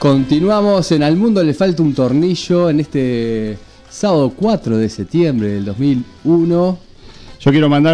Continuamos en Al Mundo le falta un tornillo en este sábado 4 de septiembre del 2001. Yo quiero mandar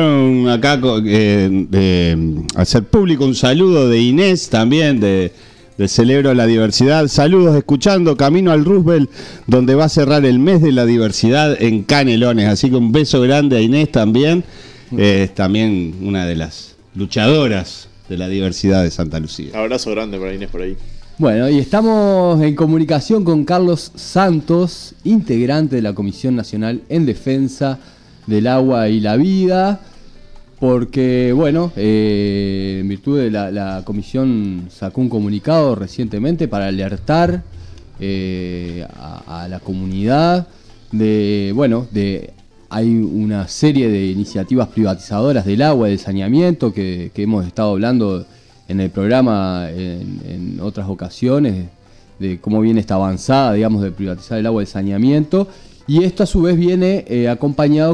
hacer público un saludo de Inés también, de Celebro la Diversidad. Saludos, escuchando Camino al Roosevelt, donde va a cerrar el mes de la diversidad en Canelones. Así que un beso grande a Inés también. También una de las luchadoras de la diversidad de Santa Lucía. Abrazo grande para Inés por ahí. Bueno, y estamos en comunicación con Carlos Santos, integrante de la Comisión Nacional en Defensa del Agua y la Vida, porque, bueno, en virtud de la comisión sacó un comunicado recientemente para alertar a la comunidad hay una serie de iniciativas privatizadoras del agua y del saneamiento que hemos estado hablando en el programa en otras ocasiones, de cómo viene esta avanzada, digamos, de privatizar el agua y el saneamiento, y esto a su vez viene acompañado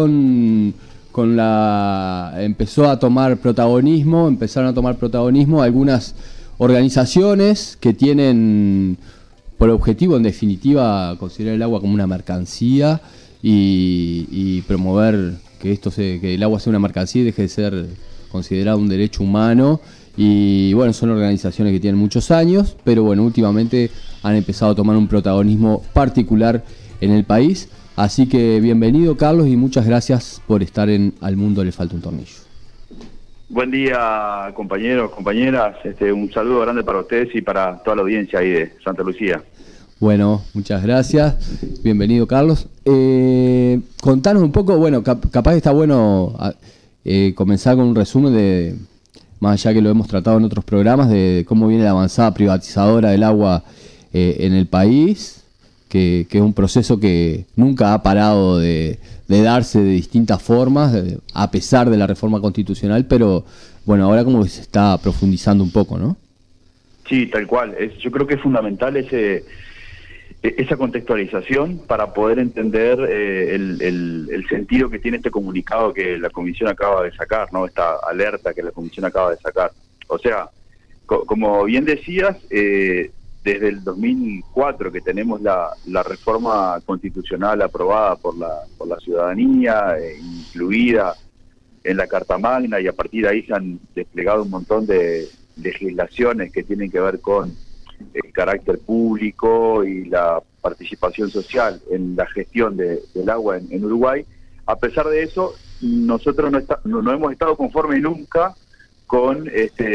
empezaron a tomar protagonismo algunas organizaciones que tienen por objetivo, en definitiva, considerar el agua como una mercancía y promover que el agua sea una mercancía y deje de ser considerado un derecho humano. Y bueno, son organizaciones que tienen muchos años, pero bueno, últimamente han empezado a tomar un protagonismo particular en el país. Así que bienvenido, Carlos, y muchas gracias por estar en Al Mundo le falta un tornillo. Buen día, compañeros, compañeras. Un saludo grande para ustedes y para toda la audiencia ahí de Santa Lucía. Bueno, muchas gracias. Bienvenido, Carlos. Contanos un poco, bueno, capaz que está bueno comenzar con un resumen más allá que lo hemos tratado en otros programas, de cómo viene la avanzada privatizadora del agua en el país, que es un proceso que nunca ha parado de darse de distintas formas, a pesar de la reforma constitucional, pero bueno, ahora como que se está profundizando un poco, ¿no? Sí, tal cual. Yo creo que es fundamental esa contextualización para poder entender el sentido que tiene este comunicado que la Comisión acaba de sacar, ¿no? Esta alerta que la Comisión acaba de sacar. O sea, como bien decías, desde el 2004 que tenemos la reforma constitucional aprobada por la ciudadanía, incluida en la Carta Magna, y a partir de ahí se han desplegado un montón de legislaciones que tienen que ver con el carácter público y la participación social en la gestión del agua en Uruguay. A pesar de eso, nosotros no hemos estado conformes nunca con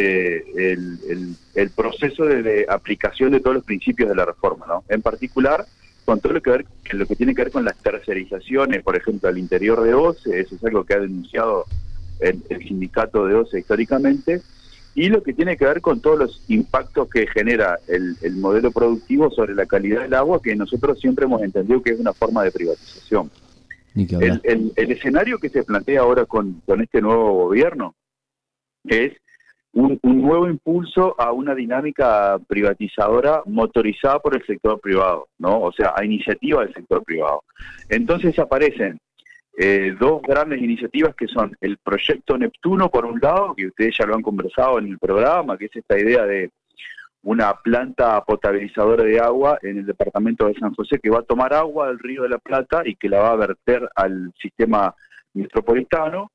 el proceso de aplicación de todos los principios de la reforma, ¿no? En particular, con todo lo que tiene que ver con las tercerizaciones, por ejemplo, al interior de OCE. Eso es algo que ha denunciado el sindicato de OCE históricamente, y lo que tiene que ver con todos los impactos que genera el modelo productivo sobre la calidad del agua, que nosotros siempre hemos entendido que es una forma de privatización. El escenario que se plantea ahora con este nuevo gobierno es un nuevo impulso a una dinámica privatizadora motorizada por el sector privado, ¿no? O sea, a iniciativa del sector privado. Entonces aparecen dos grandes iniciativas que son el proyecto Neptuno, por un lado, que ustedes ya lo han conversado en el programa, que es esta idea de una planta potabilizadora de agua en el departamento de San José, que va a tomar agua del Río de la Plata y que la va a verter al sistema metropolitano,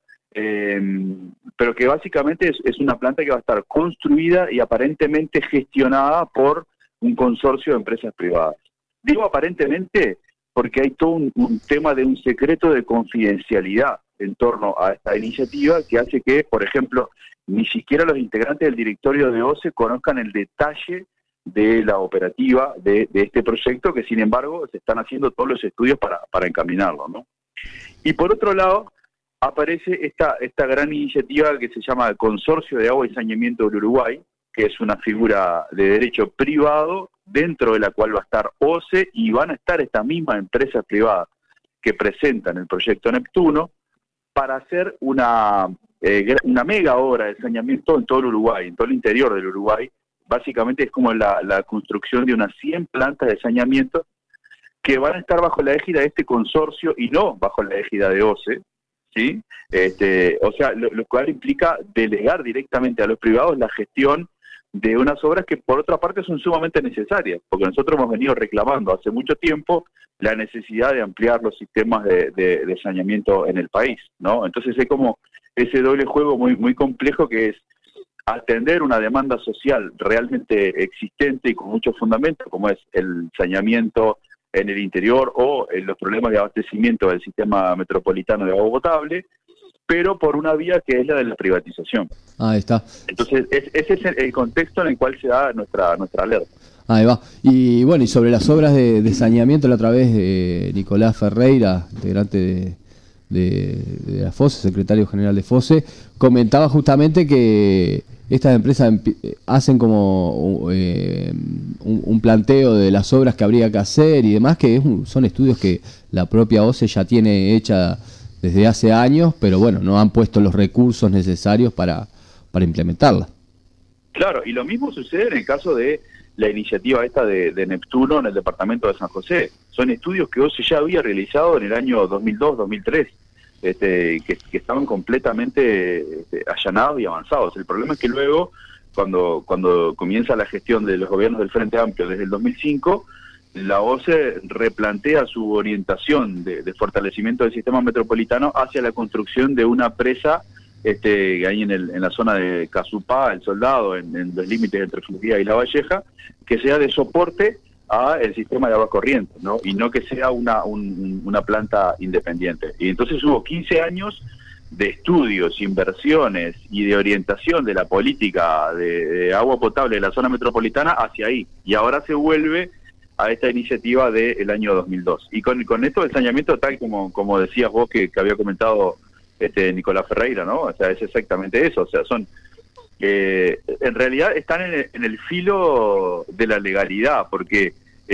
pero que básicamente es una planta que va a estar construida y aparentemente gestionada por un consorcio de empresas privadas. Digo aparentemente porque hay todo un tema de un secreto de confidencialidad en torno a esta iniciativa, que hace que, por ejemplo, ni siquiera los integrantes del directorio de OCE conozcan el detalle de la operativa de este proyecto, que sin embargo se están haciendo todos los estudios para encaminarlo, ¿no? Y por otro lado, aparece esta gran iniciativa que se llama el Consorcio de Agua y Saneamiento del Uruguay, que es una figura de derecho privado dentro de la cual va a estar OCE, y van a estar estas mismas empresas privadas que presentan el proyecto Neptuno para hacer una mega obra de saneamiento en todo el Uruguay, en todo el interior del Uruguay. Básicamente es como la construcción de unas 100 plantas de saneamiento que van a estar bajo la égida de este consorcio y no bajo la égida de OCE, ¿sí? O sea, lo cual implica delegar directamente a los privados la gestión de unas obras que por otra parte son sumamente necesarias, porque nosotros hemos venido reclamando hace mucho tiempo la necesidad de ampliar los sistemas de saneamiento en el país, ¿no? Entonces es como ese doble juego muy complejo, que es atender una demanda social realmente existente y con mucho fundamento, como es el saneamiento en el interior o los problemas de abastecimiento del sistema metropolitano de agua potable, pero por una vía que es la de la privatización. Ahí está. Entonces, ese es el contexto en el cual se da nuestra alerta. Ahí va. Y bueno, y sobre las obras de saneamiento, la otra vez Nicolás Ferreira, integrante de la FOSE, secretario general de FOSE, comentaba justamente que estas empresas hacen como un planteo de las obras que habría que hacer y demás, que son estudios que la propia OCE ya tiene hecha desde hace años, pero bueno, no han puesto los recursos necesarios para implementarla. Claro, y lo mismo sucede en el caso de la iniciativa esta de Neptuno en el departamento de San José. Son estudios que OCE ya había realizado en el año 2002-2003, que estaban completamente allanados y avanzados. El problema es que luego, cuando comienza la gestión de los gobiernos del Frente Amplio desde el 2005, la OCE replantea su orientación de fortalecimiento del sistema metropolitano hacia la construcción de una presa ahí en la zona de Casupá, El Soldado, en los límites entre Florida y La Valleja, que sea de soporte a el sistema de agua corriente, ¿no? Y no que sea una planta independiente. Y entonces hubo 15 años de estudios, inversiones y de orientación de la política de agua potable de la zona metropolitana hacia ahí. Y ahora se vuelve a esta iniciativa del año 2002. Y con esto del saneamiento, tal como decías vos que había comentado Nicolás Ferreira, ¿no? O sea, es exactamente eso. O sea, son en realidad están en el filo de la legalidad, porque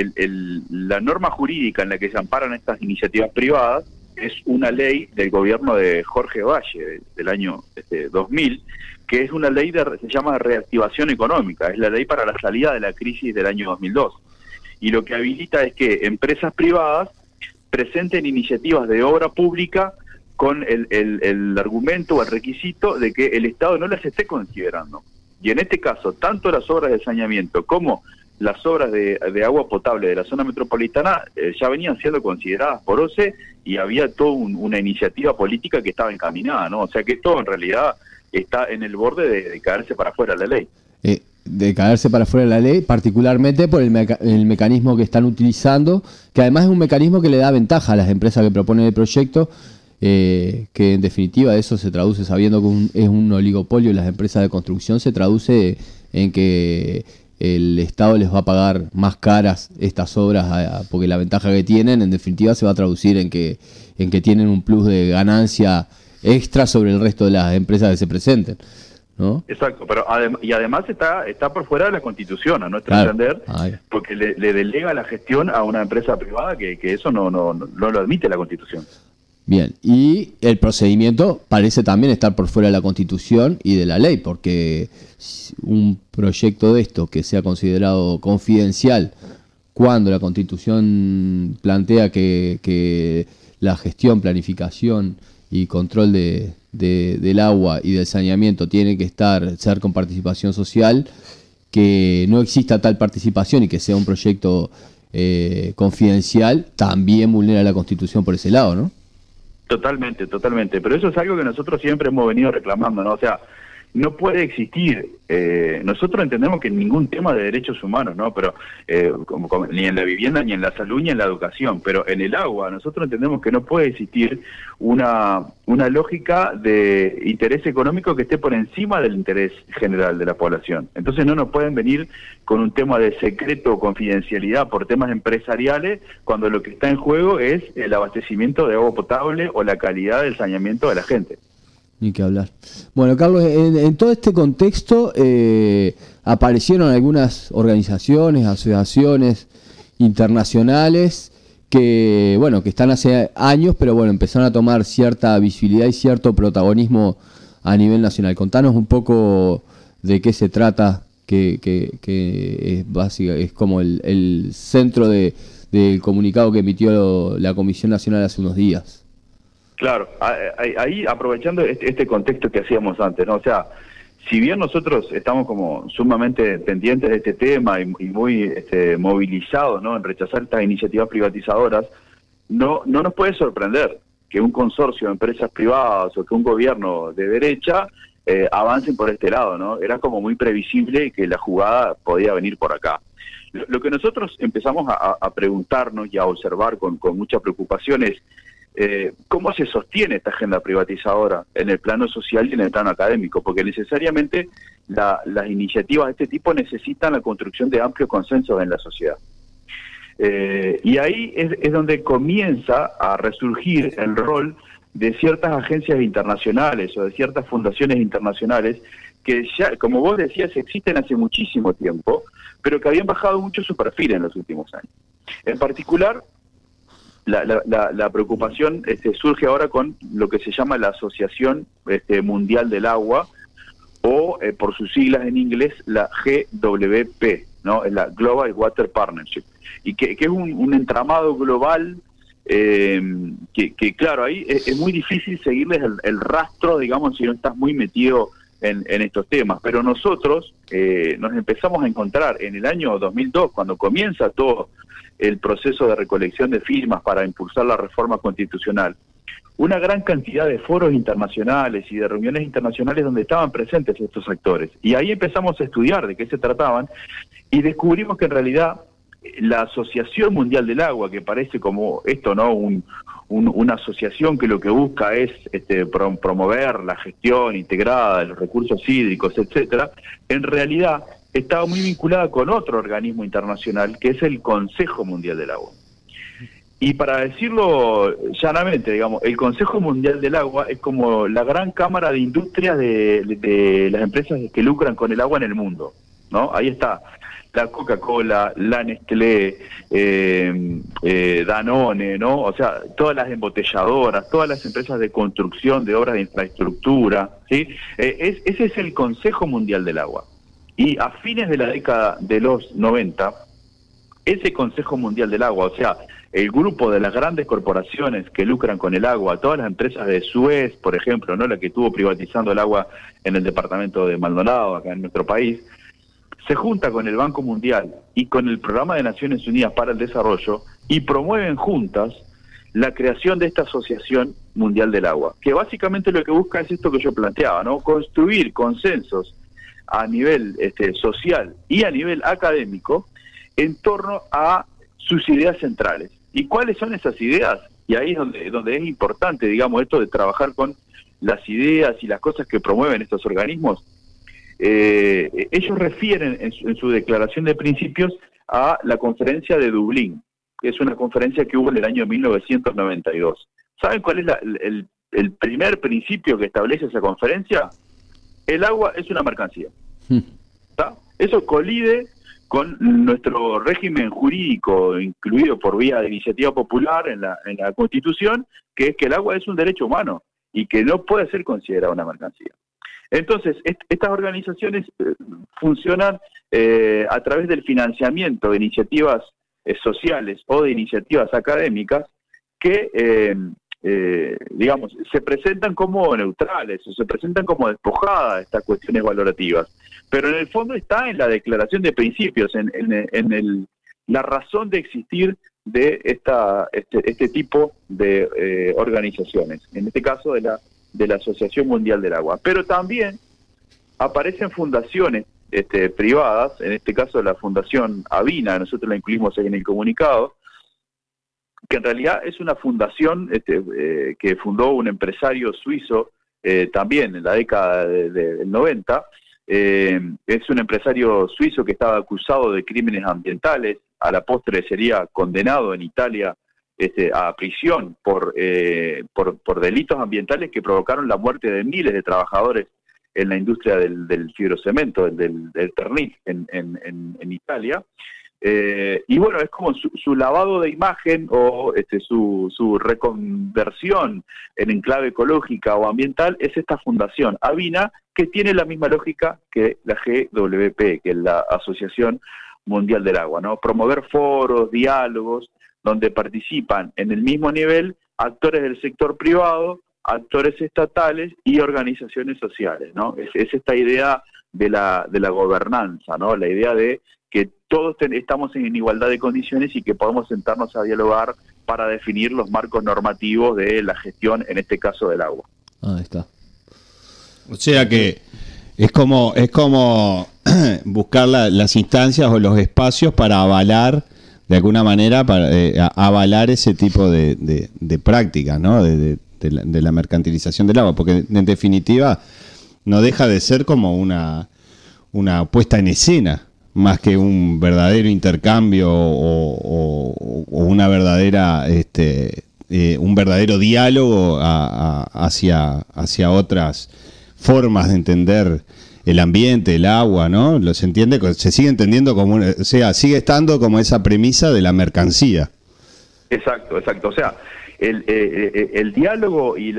la norma jurídica en la que se amparan estas iniciativas privadas es una ley del gobierno de Jorge Valle del año 2000, que es una ley se llama reactivación económica, es la ley para la salida de la crisis del año 2002. Y lo que habilita es que empresas privadas presenten iniciativas de obra pública con el argumento o el requisito de que el Estado no las esté considerando. Y en este caso, tanto las obras de saneamiento como las obras de agua potable de la zona metropolitana ya venían siendo consideradas por OCE y había toda una iniciativa política que estaba encaminada, ¿no? O sea que todo en realidad está en el borde de caerse para afuera de la ley. De caerse para fuera de la ley, particularmente por el mecanismo que están utilizando, que además es un mecanismo que le da ventaja a las empresas que proponen el proyecto, que en definitiva eso se traduce, sabiendo que es un oligopolio, las empresas de construcción, se traduce en que el Estado les va a pagar más caras estas obras, porque la ventaja que tienen en definitiva se va a traducir en que tienen un plus de ganancia extra sobre el resto de las empresas que se presenten, ¿no? Exacto, pero además está por fuera de la Constitución, a nuestro entender, porque le delega la gestión a una empresa privada que eso no lo admite la Constitución. Bien, y el procedimiento parece también estar por fuera de la Constitución y de la ley, porque un proyecto de esto que sea considerado confidencial cuando la Constitución plantea que la gestión, planificación y control del agua y del saneamiento tiene que ser con participación social, que no exista tal participación y que sea un proyecto confidencial, también vulnera la Constitución por ese lado, ¿no? Totalmente, pero eso es algo que nosotros siempre hemos venido reclamando, ¿no? O sea, no puede existir, nosotros entendemos que en ningún tema de derechos humanos, ¿no? Pero ni en la vivienda, ni en la salud, ni en la educación, pero en el agua nosotros entendemos que no puede existir una lógica de interés económico que esté por encima del interés general de la población. Entonces no nos pueden venir con un tema de secreto o confidencialidad por temas empresariales cuando lo que está en juego es el abastecimiento de agua potable o la calidad del saneamiento de la gente. Ni que hablar. Bueno, Carlos, en todo este contexto aparecieron algunas organizaciones, asociaciones internacionales que están hace años, pero bueno, empezaron a tomar cierta visibilidad y cierto protagonismo a nivel nacional. Contanos un poco de qué se trata, que es como el centro del comunicado que emitió la Comisión Nacional hace unos días. Claro, ahí aprovechando este contexto que hacíamos antes, ¿no? O sea, si bien nosotros estamos como sumamente pendientes de este tema y muy movilizados, ¿no?, en rechazar estas iniciativas privatizadoras, no nos puede sorprender que un consorcio de empresas privadas o que un gobierno de derecha avancen por este lado, ¿no? Era como muy previsible que la jugada podía venir por acá. Lo que nosotros empezamos a preguntarnos y a observar con mucha preocupación es cómo se sostiene esta agenda privatizadora en el plano social y en el plano académico, porque necesariamente las iniciativas de este tipo necesitan la construcción de amplios consensos en la sociedad. Y ahí es donde comienza a resurgir el rol de ciertas agencias internacionales o de ciertas fundaciones internacionales que ya, como vos decías, existen hace muchísimo tiempo, pero que habían bajado mucho su perfil en los últimos años. En particular, la preocupación surge ahora con lo que se llama la Asociación Mundial del Agua, o por sus siglas en inglés, la GWP, ¿no? La Global Water Partnership, y que es un entramado global que claro, ahí es muy difícil seguirles el rastro, digamos, si no estás muy metido en estos temas, pero nosotros nos empezamos a encontrar en el año 2002, cuando comienza todo el proceso de recolección de firmas para impulsar la reforma constitucional, una gran cantidad de foros internacionales y de reuniones internacionales donde estaban presentes estos actores. Y ahí empezamos a estudiar de qué se trataban y descubrimos que en realidad la Asociación Mundial del Agua, que parece como esto, ¿no?, una asociación que lo que busca es promover la gestión integrada de los recursos hídricos, etcétera, en realidad estaba muy vinculada con otro organismo internacional que es el Consejo Mundial del Agua. Y para decirlo llanamente, digamos, el Consejo Mundial del Agua es como la gran cámara de industrias de las empresas que lucran con el agua en el mundo, ¿no? Ahí está la Coca-Cola, la Nestlé, Danone, ¿no? O sea, todas las embotelladoras, todas las empresas de construcción de obras de infraestructura, ¿sí? Ese es el Consejo Mundial del Agua. Y a fines de la década de los 90, ese Consejo Mundial del Agua, o sea, el grupo de las grandes corporaciones que lucran con el agua, todas las empresas de Suez, por ejemplo, ¿no?, la que estuvo privatizando el agua en el departamento de Maldonado, acá en nuestro país, se junta con el Banco Mundial y con el Programa de Naciones Unidas para el Desarrollo y promueven juntas la creación de esta Asociación Mundial del Agua, que básicamente lo que busca es esto que yo planteaba, ¿no?, construir consensos a nivel social y a nivel académico en torno a sus ideas centrales. ¿Y cuáles son esas ideas? Y ahí es donde es importante, digamos, esto de trabajar con las ideas y las cosas que promueven estos organismos. Ellos refieren en su declaración de principios a la conferencia de Dublín, que es una conferencia que hubo en el año 1992. ¿Saben cuál es el primer principio que establece esa conferencia? El agua es una mercancía. ¿Está? Eso colide con nuestro régimen jurídico, incluido por vía de iniciativa popular en la Constitución, que es que el agua es un derecho humano y que no puede ser considerada una mercancía. Entonces, estas organizaciones funcionan a través del financiamiento de iniciativas sociales o de iniciativas académicas que, digamos, se presentan como neutrales o se presentan como despojadas de estas cuestiones valorativas. Pero en el fondo está en la declaración de principios, en la razón de existir de este tipo de organizaciones, en este caso de la Asociación Mundial del Agua. Pero también aparecen fundaciones privadas, en este caso la Fundación Avina, nosotros la incluimos en el comunicado, que en realidad es una fundación que fundó un empresario suizo también en la década del 90. Es un empresario suizo que estaba acusado de crímenes ambientales, a la postre sería condenado en Italia a prisión por delitos ambientales que provocaron la muerte de miles de trabajadores en la industria del fibrocemento, del Ternit en Italia. Y bueno, es como su lavado de imagen o su reconversión en enclave ecológica o ambiental es esta fundación Avina, que tiene la misma lógica que la GWP, que es la Asociación Mundial del Agua, ¿no? Promover foros, diálogos, donde participan en el mismo nivel actores del sector privado actores estatales y organizaciones sociales, ¿no? Es esta idea de la gobernanza, ¿no? La idea de que todos estamos en igualdad de condiciones y que podemos sentarnos a dialogar para definir los marcos normativos de la gestión, en este caso del agua. Ahí está. O sea que es como buscar las instancias o los espacios para avalar, de alguna manera, para avalar ese tipo de prácticas, ¿no? De la mercantilización del agua, porque en definitiva no deja de ser como una puesta en escena, más que un verdadero intercambio o una verdadera un verdadero diálogo hacia otras formas de entender el ambiente, el agua, ¿no? Se sigue entendiendo como sigue estando como esa premisa de la mercancía. Exacto. O sea, el diálogo y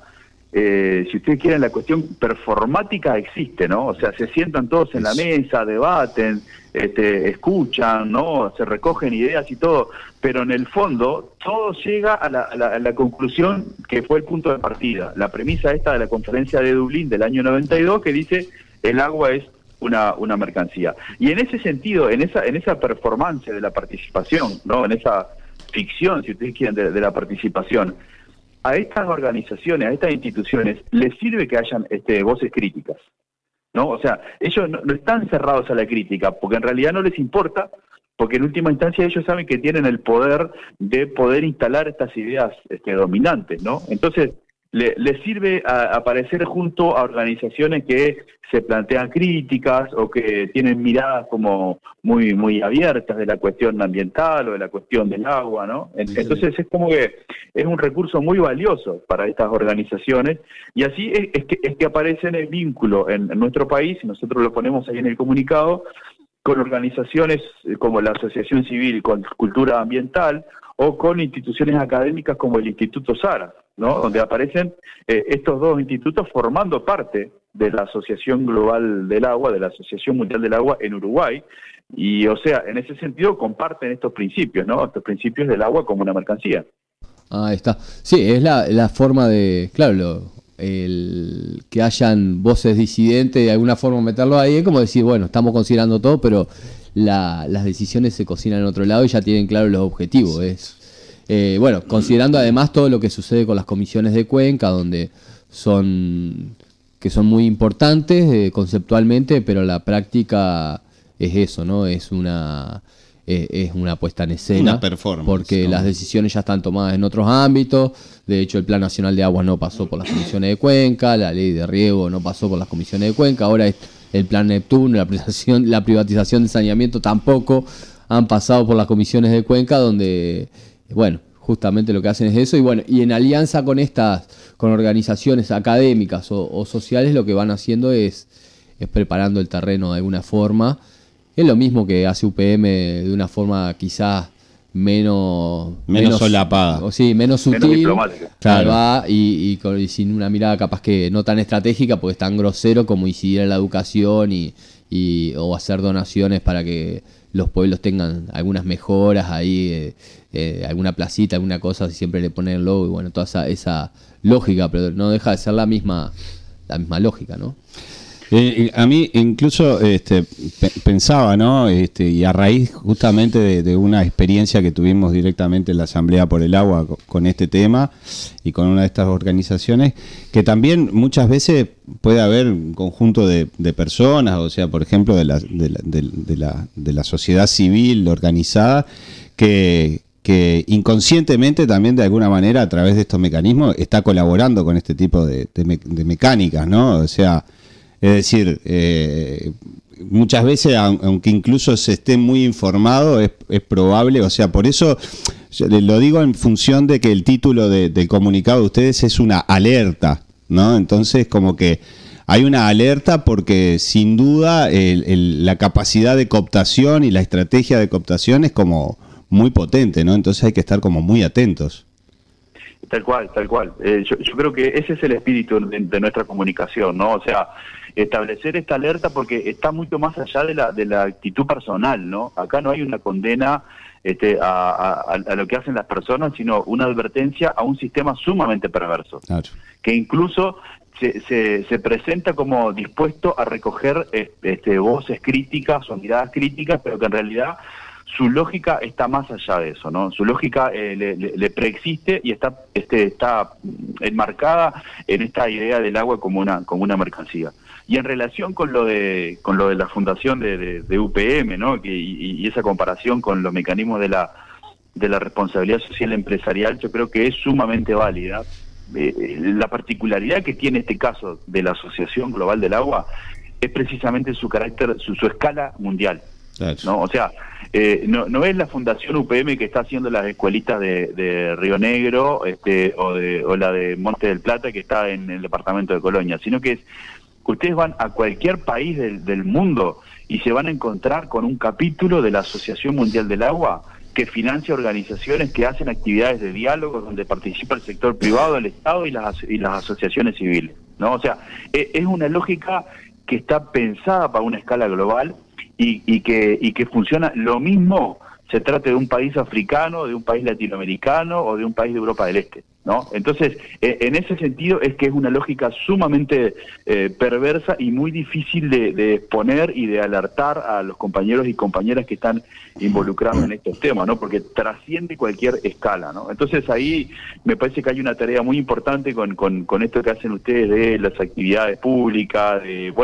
si ustedes quieren, la cuestión performática existe, ¿no? O sea, se sientan todos en la mesa, debaten, escuchan, ¿no? Se recogen ideas y todo, pero en el fondo todo llega a la conclusión que fue el punto de partida. La premisa esta de la conferencia de Dublín del año 92 que dice el agua es una mercancía. Y en ese sentido, en esa performance de la participación, ¿no? En esa ficción, si ustedes quieren, de la participación, a estas organizaciones, a estas instituciones, les sirve que hayan voces críticas, ¿no? O sea, ellos no están cerrados a la crítica, porque en realidad no les importa, porque en última instancia ellos saben que tienen el poder de poder instalar estas ideas dominantes, ¿no? Entonces, les sirve a aparecer junto a organizaciones que se plantean críticas o que tienen miradas como muy muy abiertas de la cuestión ambiental o de la cuestión del agua, ¿no? Entonces es como que es un recurso muy valioso para estas organizaciones, y así es que aparece en el vínculo en nuestro país, y nosotros lo ponemos ahí en el comunicado, con organizaciones como la Asociación Civil con Cultura Ambiental o con instituciones académicas como el Instituto Sara, ¿no? Donde aparecen estos dos institutos formando parte de la Asociación Global del Agua, de la Asociación Mundial del Agua en Uruguay, y o sea, en ese sentido comparten estos principios, ¿no? Estos principios del agua como una mercancía. Ahí está. Sí, es la forma de, claro, que hayan voces disidentes, de alguna forma meterlo ahí, es como decir, bueno, estamos considerando todo, pero las decisiones se cocinan en otro lado y ya tienen claro los objetivos. Bueno, considerando además todo lo que sucede con las comisiones de Cuenca, que son muy importantes conceptualmente, pero la práctica es eso, ¿no? Es una puesta en escena, una performance, porque ¿no? Las decisiones ya están tomadas en otros ámbitos. De hecho, el Plan Nacional de Aguas no pasó por las comisiones de Cuenca, la Ley de Riego no pasó por las comisiones de Cuenca, ahora el Plan Neptuno, la privatización de saneamiento tampoco han pasado por las comisiones de Cuenca, donde, bueno, justamente lo que hacen es eso, y en alianza con organizaciones académicas o sociales, lo que van haciendo es preparando el terreno de alguna forma. Es lo mismo que hace UPM de una forma quizás menos solapada. O sí, menos sutil. Menos diplomática. Claro. Y sin una mirada capaz que no tan estratégica, pues tan grosero como incidir en la educación o hacer donaciones para que los pueblos tengan algunas mejoras ahí, alguna placita, alguna cosa, siempre le ponen el logo, y bueno, toda esa lógica, pero no deja de ser la misma lógica, ¿no? A mí incluso pensaba, ¿no? Y a raíz justamente de una experiencia que tuvimos directamente en la Asamblea por el Agua con este tema y con una de estas organizaciones, que también muchas veces puede haber un conjunto de personas, o sea, por ejemplo, de la sociedad civil organizada, que inconscientemente también de alguna manera a través de estos mecanismos está colaborando con este tipo de mecánicas, ¿no? O sea, es decir, muchas veces, aunque incluso se esté muy informado, es probable, o sea, por eso lo digo en función de que el título del comunicado de ustedes es una alerta, ¿no? Entonces, como que hay una alerta porque sin duda la capacidad de cooptación y la estrategia de cooptación es como muy potente, ¿no? Entonces hay que estar como muy atentos. Tal cual. Yo creo que ese es el espíritu de nuestra comunicación, ¿no? O sea, establecer esta alerta porque está mucho más allá de la actitud personal, ¿no? Acá no hay una condena a lo que hacen las personas, sino una advertencia a un sistema sumamente perverso, Claro. que incluso se presenta como dispuesto a recoger voces críticas o miradas críticas, pero que en realidad su lógica está más allá de eso, ¿no? Su lógica le preexiste y está enmarcada en esta idea del agua como una mercancía. Y en relación con lo de la fundación de UPM, ¿no? Y esa comparación con los mecanismos de la responsabilidad social empresarial, yo creo que es sumamente válida. La particularidad que tiene este caso de la Asociación Global del Agua es precisamente su carácter, su escala mundial, Claro. ¿no? O sea, no es la Fundación UPM que está haciendo las escuelitas de Río Negro o la de Monte del Plata que está en el departamento de Colonia, sino que ustedes van a cualquier país del mundo y se van a encontrar con un capítulo de la Asociación Mundial del Agua que financia organizaciones que hacen actividades de diálogo donde participa el sector privado, el Estado y las asociaciones civiles, ¿no? O sea, es una lógica que está pensada para una escala global y que funciona lo mismo, se trate de un país africano, de un país latinoamericano o de un país de Europa del Este, ¿no? Entonces, en ese sentido es que es una lógica sumamente perversa y muy difícil de exponer y de alertar a los compañeros y compañeras que están involucrados en estos temas, ¿no? Porque trasciende cualquier escala, ¿no? Entonces ahí me parece que hay una tarea muy importante con esto que hacen ustedes de las actividades públicas,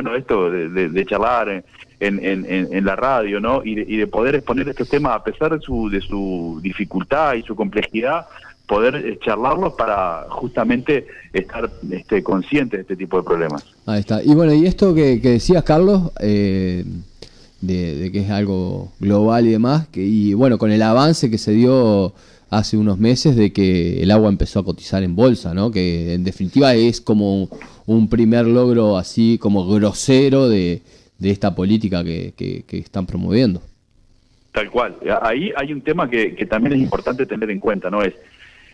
de charlar en la radio, ¿no? Y de poder exponer estos temas a pesar de su dificultad y su complejidad, poder charlarlos para justamente estar conscientes de este tipo de problemas. Ahí está. Y bueno, y esto que decías, Carlos, de que es algo global y demás, y bueno, con el avance que se dio hace unos meses de que el agua empezó a cotizar en bolsa, ¿no? Que en definitiva es como un primer logro así como grosero de esta política que están promoviendo. Tal cual. Ahí hay un tema que también es importante tener en cuenta, ¿no? Es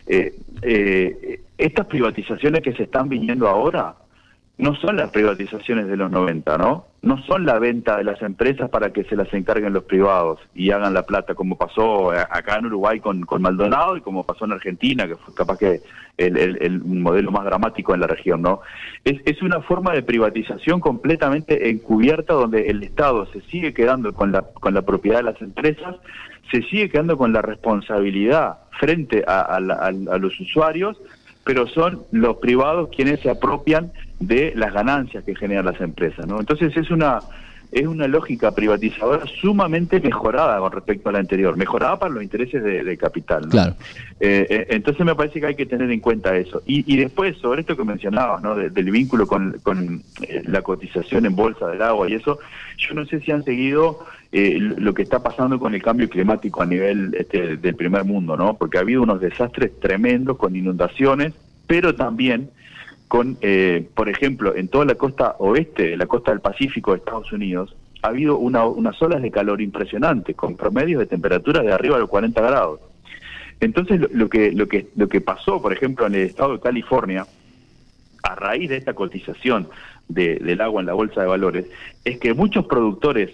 estas privatizaciones que se están viniendo ahora no son las privatizaciones de los 90, ¿no? No son la venta de las empresas para que se las encarguen los privados y hagan la plata, como pasó acá en Uruguay con Maldonado y como pasó en Argentina, que fue capaz que el modelo más dramático en la región, ¿no? Es una forma de privatización completamente encubierta donde el Estado se sigue quedando con la propiedad de las empresas, se sigue quedando con la responsabilidad frente a los usuarios, pero son los privados quienes se apropian de las ganancias que generan las empresas, ¿no? Entonces es una lógica privatizadora sumamente mejorada con respecto a la anterior, mejorada para los intereses de capital, ¿no? Claro. Entonces me parece que hay que tener en cuenta eso. Y después, sobre esto que mencionabas, ¿no? Del vínculo con la cotización en bolsa del agua y eso, yo no sé si han seguido lo que está pasando con el cambio climático a nivel del primer mundo, ¿no? Porque ha habido unos desastres tremendos con inundaciones, pero también con, por ejemplo, en toda la costa oeste, la costa del Pacífico de Estados Unidos, ha habido unas olas de calor impresionantes, con promedios de temperatura de arriba de los 40 grados. Entonces, lo que pasó, por ejemplo, en el estado de California, a raíz de esta cotización del agua en la bolsa de valores, es que muchos productores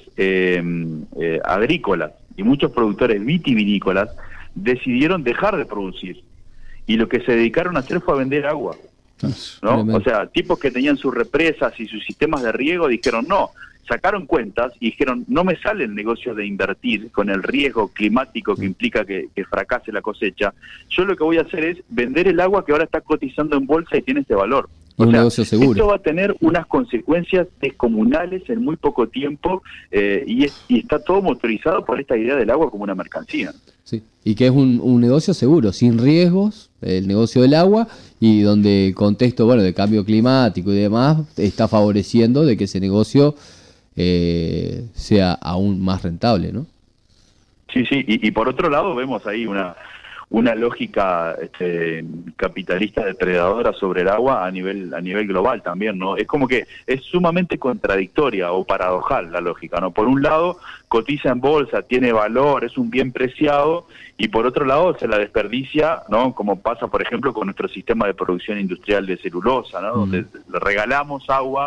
agrícolas y muchos productores vitivinícolas decidieron dejar de producir. Y lo que se dedicaron a hacer fue a vender agua, ¿no? O sea, tipos que tenían sus represas y sus sistemas de riego dijeron no, sacaron cuentas y dijeron no me sale el negocio de invertir con el riesgo climático que implica que fracase la cosecha. Yo lo que voy a hacer es vender el agua que ahora está cotizando en bolsa y tiene este valor. Un negocio seguro. Esto va a tener unas consecuencias descomunales en muy poco tiempo y está todo motorizado por esta idea del agua como una mercancía. Sí, y que es un negocio seguro, sin riesgos, el negocio del agua, y donde el contexto, bueno, de cambio climático y demás está favoreciendo de que ese negocio sea aún más rentable, ¿no? Sí, y por otro lado vemos ahí una lógica capitalista depredadora sobre el agua a nivel global también, ¿no? Es como que es sumamente contradictoria o paradojal la lógica, ¿no? Por un lado cotiza en bolsa, tiene valor, es un bien preciado, y por otro lado se la desperdicia, ¿no? Como pasa, por ejemplo, con nuestro sistema de producción industrial de celulosa, ¿no? Donde le regalamos agua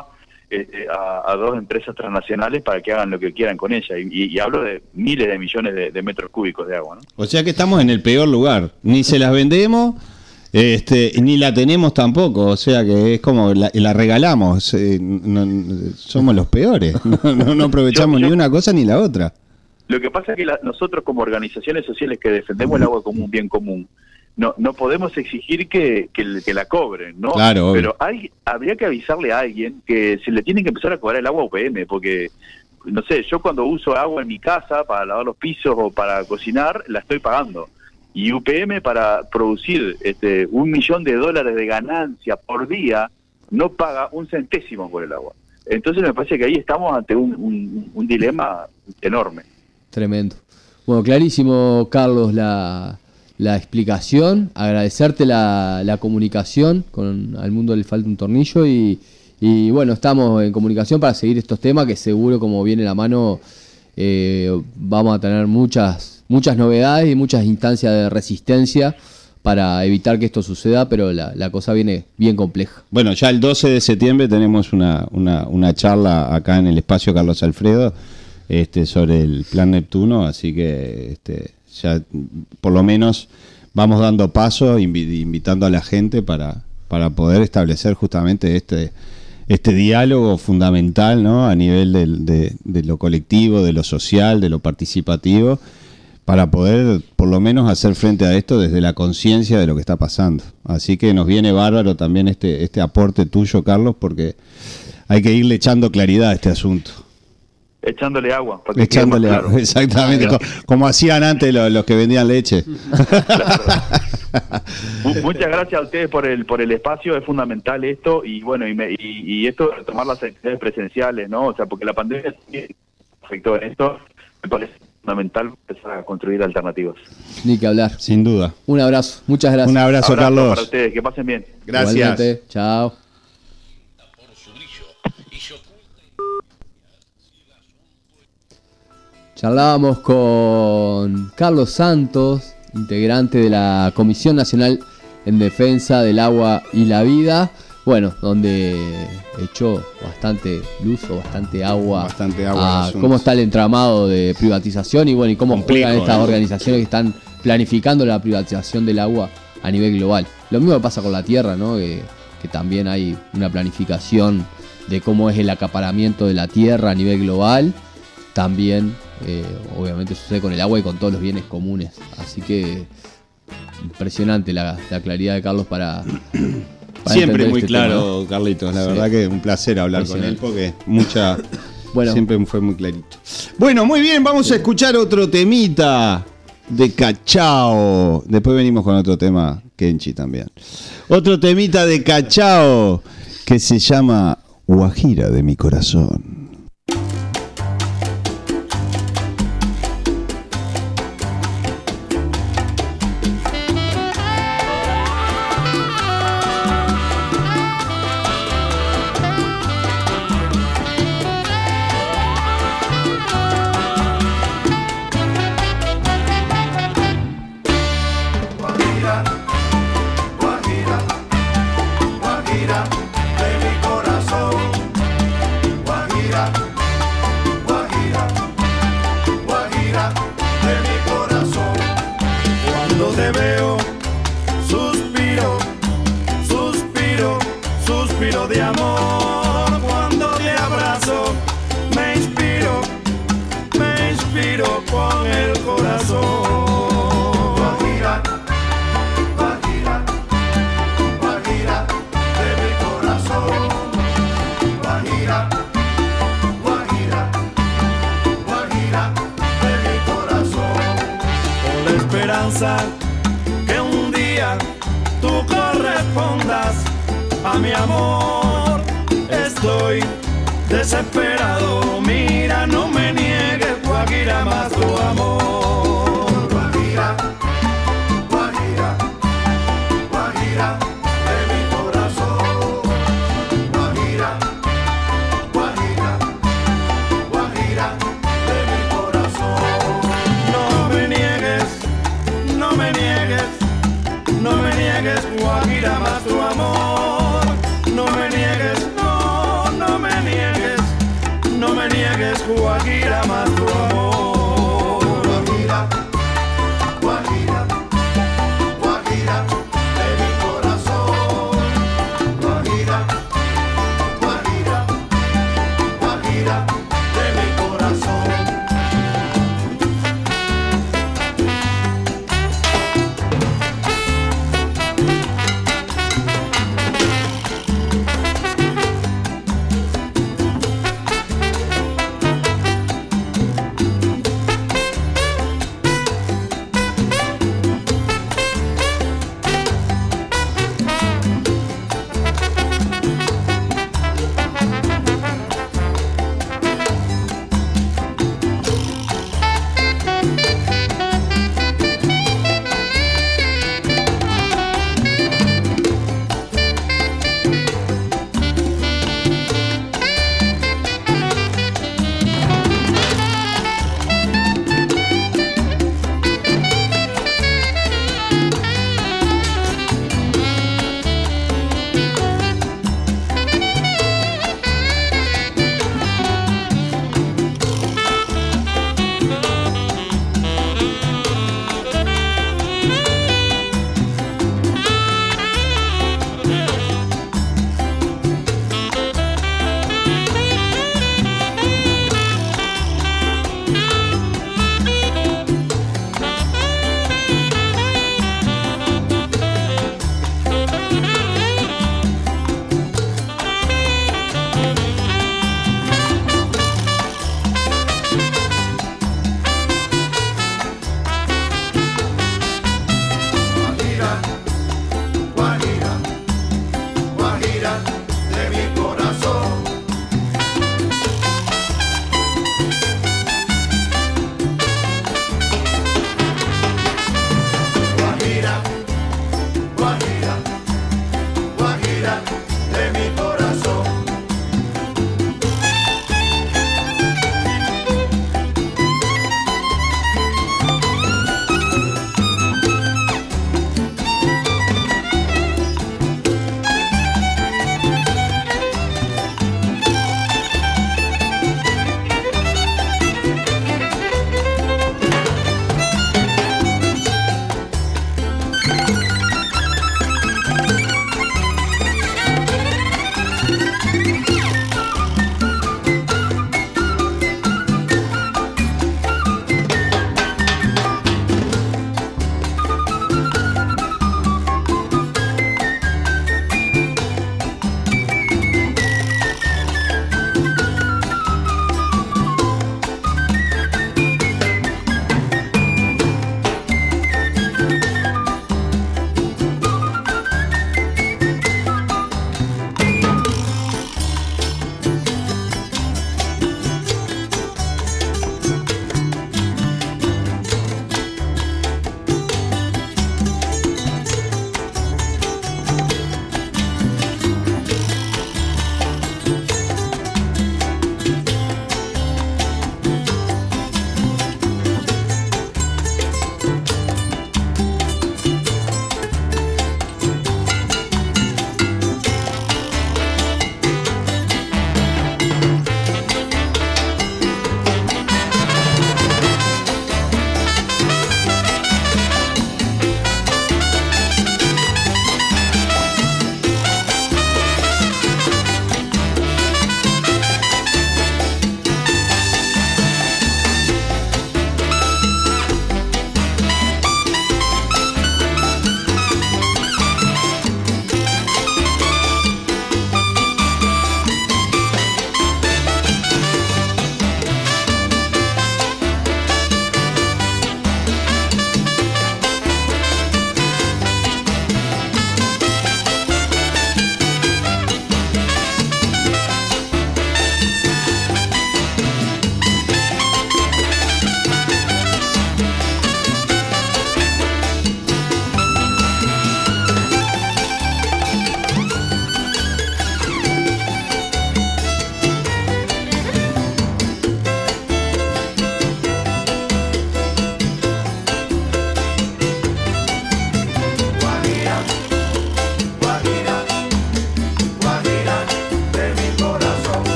a dos empresas transnacionales para que hagan lo que quieran con ella. Y hablo de miles de millones de metros cúbicos de agua, ¿no? O sea que estamos en el peor lugar. Ni se las vendemos, ni la tenemos tampoco. O sea que es como la regalamos. Somos los peores. No aprovechamos ni una cosa ni la otra. Lo que pasa es que nosotros como organizaciones sociales que defendemos el agua como un bien común, no podemos exigir que la cobren, ¿no? Claro, pero habría que avisarle a alguien que se le tiene que empezar a cobrar el agua a UPM, porque, no sé, yo cuando uso agua en mi casa para lavar los pisos o para cocinar, la estoy pagando. Y UPM, para producir $1 millón de ganancia por día, no paga un centésimo por el agua. Entonces me parece que ahí estamos ante un dilema enorme. Tremendo. Bueno, clarísimo, Carlos, la explicación, agradecerte la comunicación, al mundo le falta un tornillo y bueno, estamos en comunicación para seguir estos temas que seguro, como viene la mano, vamos a tener muchas novedades y muchas instancias de resistencia para evitar que esto suceda, pero la cosa viene bien compleja. Bueno, ya el 12 de septiembre tenemos una charla acá en el espacio Carlos Alfredo sobre el Plan Neptuno, así que ya por lo menos vamos dando paso, invitando a la gente para poder establecer justamente este diálogo fundamental, ¿no? A nivel de lo colectivo, de lo social, de lo participativo, para poder por lo menos hacer frente a esto desde la conciencia de lo que está pasando. Así que nos viene bárbaro también este aporte tuyo, Carlos, porque hay que irle echando claridad a este asunto. Echándole agua. Echándole agua, exactamente, como hacían antes los que vendían leche. Muchas gracias a ustedes por el espacio, es fundamental esto, y bueno, y esto de tomar las actividades presenciales, ¿no? O sea, porque la pandemia afectó en esto, me parece fundamental empezar a construir alternativas. Ni que hablar. Sin duda. Un abrazo, muchas gracias. Un abrazo, Carlos. Para ustedes, que pasen bien. Gracias. Igualmente. Chao. Charlábamos con Carlos Santos, integrante de la Comisión Nacional en Defensa del Agua y la Vida, bueno, donde echó bastante luz o bastante agua a cómo está el entramado de privatización y bueno, y cómo juegan estas organizaciones que están planificando la privatización del agua a nivel global. Lo mismo pasa con la tierra, ¿no? Que también hay una planificación de cómo es el acaparamiento de la tierra a nivel global. También obviamente sucede con el agua y con todos los bienes comunes. Así que impresionante la claridad de Carlos para siempre muy claro, tema, ¿no? Carlitos. La verdad que un placer hablar con él porque bueno, siempre fue muy clarito. Bueno, muy bien, vamos a escuchar otro temita de Cachao. Después venimos con otro tema, Kenchi también. Otro temita de Cachao que se llama Guajira de mi corazón. Que un día tú correspondas a mi amor. Estoy desesperado, mira, no me niegues, Guajira, más tu amor. Guajira, Guajira, Guajira de mi corazón. Guajira, Guajira, Guajira de mi corazón. No me niegues, no me niegues, no me niegues, Guajira, más tu amor. No me niegues, no me niegues. niegues, Guajira, más tu amor. Guajira, Guajira, Guajira de mi corazón. Guajira, Guajira, Guajira de mi corazón.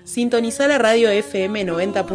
Sintoniza la radio FM 90.